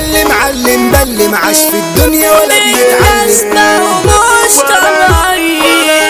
هتكلم علم بل معاش في الدنيا ولا بيتعلم. مش طبيعيين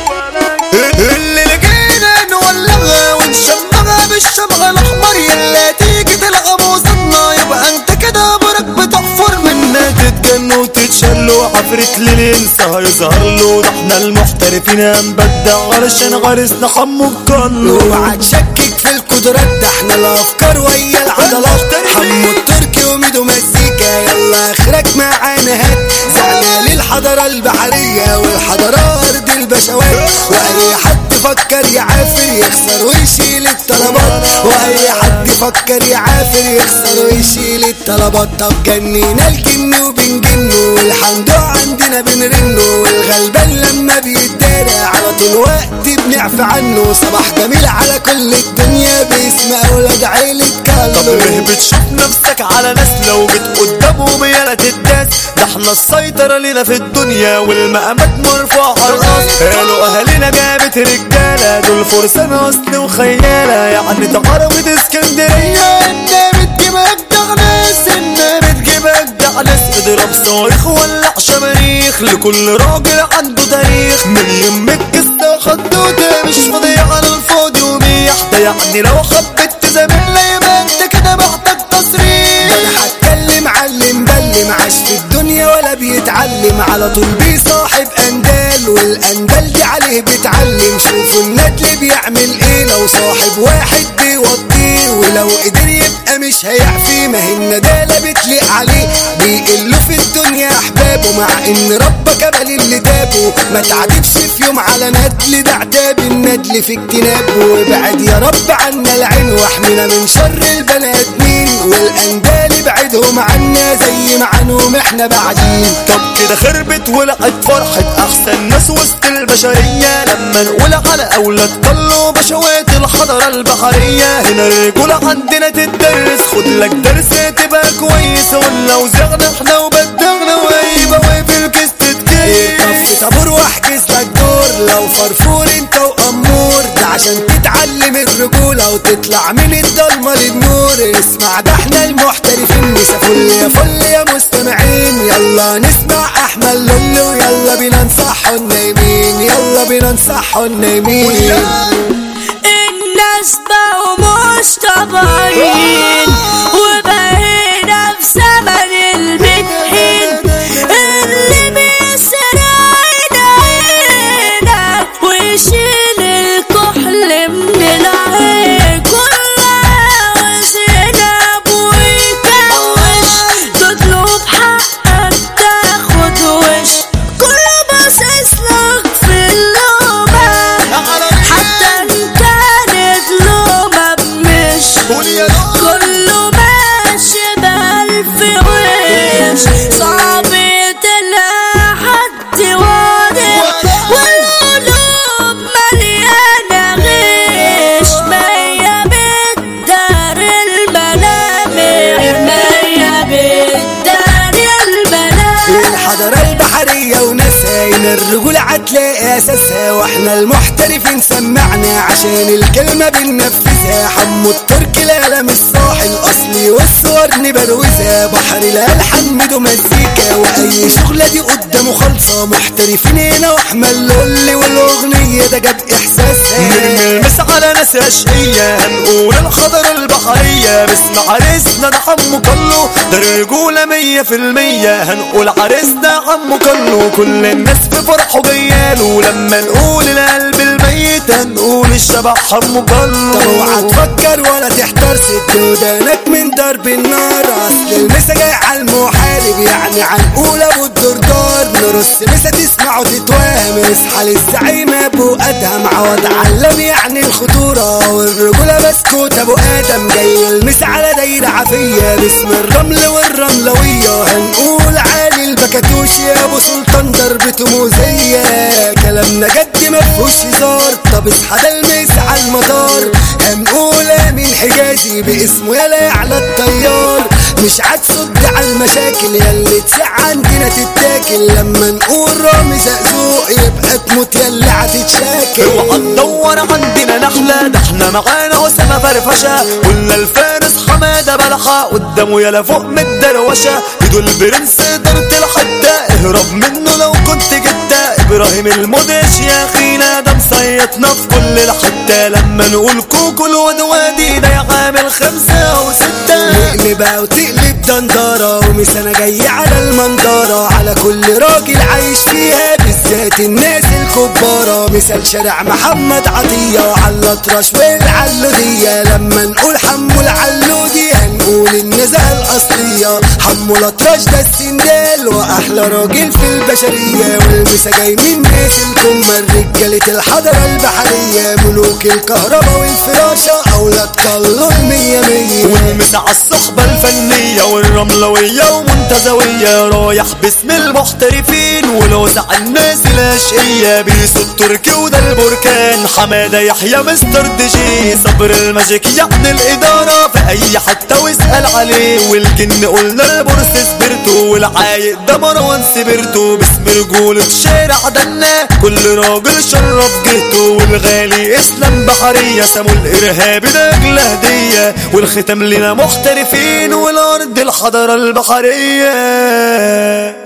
اللي لقينا نولغها ونشمغها بالشمغ الاحمر، يلا تيجي تلعب وسطنا يبقى انت كده برك بتحفر منا، تتجن وتتشل وعفرت للانسى هيظهر له. ده احنا المحترفين هنبدع علشان غرسنا حمو بكله. اوعى تشكك في القدرات، ده احنا الافكار ويا العضلات. حمو التركي وميدو مزيكا، يلا اخرك معانا هات. زعنا للحضاره البحريه والحضاره ارض البشوات، واي حد فكر يعافر يخسر ويشيل الطلبات، واي حد فكر يعافر يخسر ويشيل الطلبات. طب جنينا الجن وبنجنه والحمد عندنا بنرنه، والغلبان لما بيتدارى على طول وقت بنعفى عنه. صباح جميل على كل الدنيا باسم اولاد عيلة كالو. طب ليه بتشوف نفسك على ناس لو جيت قدامهم يالا تداس؟ ده احنا السيطرة لينا في الدنيا والمقامات مرفوعة الراس. قالوا اهالينا جابت رجالة، دول فرسان اصل وخيالة، يعني تعرفت اسكندرية انها بتجيب اجدع ناس، انها بتجيب اجدع ناس. اضرب صواريخ ولع شماريخ لكل راجل عنده تاريخ، مليون متكسة خدودة مش فاضية على الفاضي وميح. ده يعني لو حبيت تزاملنا يبقى انت كده محتاج تصريح. انا هتكلم علم بل معاش في الدنيا ولا بيتعلم، على طول بيصاحب اندال والاندال دي عليه بيتعلم. شوفوا الندل بيعمل ايه لو صاحب واحد بيوطيه، ولو قدر يبقى مش هيعفي. ما هي الندالة بتليق عليه، بيقلوا في الدنيا احبابه مع ان ربك قبل اللي تابه. ما تعدبش في يوم على ندل، ده عتاب الندل في اجتنابه. وابعد يا رب عنا العين واحمينا من شر البني ادمين، والاندال ابعدهم عنا زي ما عنهم احنا بعدين. طب كده خربت ولقت فرحة احسن ناس وسط البشرية لما نقول على اولاد كله بشوات الحضارة البحرية. هنا الرجولة عندنا تدرس، خد لك درس تبقى كويس. ولو زغنا احنا وبدغنا ويبقى واقف الكيس تتكيس. طب طابور واحجز لك دور لو فرفور انت وامور، ده عشان تتعلم الرجولة وتطلع من الضلمة للنور. اسمع ده احنا المحترفين، مسا فل يا فل يا مستمعين. يلا نسمع احمد لولو، يلا بينا نصحوا النايمين، يلا بينا نصحوا النايمين. الناس بقوا مش طبيعيين وبقينا في زمن المدحين، اللي بيسرق عينينا ويشيل الكحل من العين. كل زينب ويكوش تطلب حقك تاخد وش، كله باصص لك في اللومة حتى ان كانت لومة بمش. كله ماشي بألف وش، صعب تلاقي حد واضح والقلوب مليانة غش. مية بتدار الملامح، مية بتدار الملامح. الحضارة البحرية وناسها هنا الرجولة هتلاقي اساسها، واحنا المحترفين سمعنا عشان الكلمة بننفذها. حمو التركي القلم الصاحي الاصلي والصور نبروزها، بحر الالحان ميدو مزيكا واي شغلة دي قدامه خالصة. محترفين هنا واحمد لولي والاغنية ده جاب احساسها. نرمس على ناس اشقية هنقول الحضارة البحرية باسم عريسنا ده حمو كله، ده رجولة 100%. هنقول عريسنا حمو كله، كل الناس في فرحه جياله. لما نقول القلب الميت هنقول الشبح حمو كله. طب اوعى تفكر ولا تحتار، سد ودانك من ضرب النار. اصل المسا جاي على المحارب، يعني هنقول ابو الدردار. نرص مسا تسمع وتتوهم، اصحى للزعيم ابو ادهم عوض علم يعني الخطوره. والرجوله بسكوت ابو ادم جاي المسا على دايره عافيه باسم الرمل والرملويه. هنقول عالي البكاتوش يا ابو سلطان ضربته موزيه، كلامنا جد مفهوش هزار. طب اصحى ده المسا على المدار، هنقول امين حجازي باسمه يلا على الطيار. مش هتصد على المشاكل ياللي تسع عندنا تتاكل. لما نقول رامي زقزوق يبقى تموت ياللي هتتشاكل. اوعى تدور عندنا نحلة، ده احنا معانا أسامة فرفشة، ولا الفارس حمادة بلحة قدامه يلا فوق من الدروشة. ايده البرنس دارت الحدة، اهرب منه لو كنت جدة. ابراهيم المدهش يا اخينا ده مصيطنا في كل الحتة. لما نقول كوكو الواد وادي ده يعامل 5 أو 6. نقلبها وتقلب دندرة ومسانة جاية على المنظرة، على كل راجل عايش فيها بالذات الناس الكبارة. مثال شارع محمد عطية على الأطرش والعلودية. لما نقول حمو العلودي هنقول النزهة الأصلية. حمو الأطرش ده السندال وأحلى راجل في البشرية. والمسا جاي من ناس الكمة رجالة الحضرة البحرية. ملوك الكهرباء والفراشة أولاد كله 100. والمسا عالصحبة الفنية والرملوية ومنتزوية. رايح باسم المحترفين ولوزع الناس الاشقية. بيسو التركي وده البركان حمادة يحيى مستر دي جي. صبر الماجيك يعني الإدارة في أي حتة واسأل عليه. والجن قلنا البورس سبرتو والعايق ده مروان سبرتو. باسم رجولة شارع دنا كل راجل شرف جهته. والغالي اسلام بحرية سمو الإرهابي ده أجل هدية. والختام لنا محترفين والأرض الحضارة البحرية.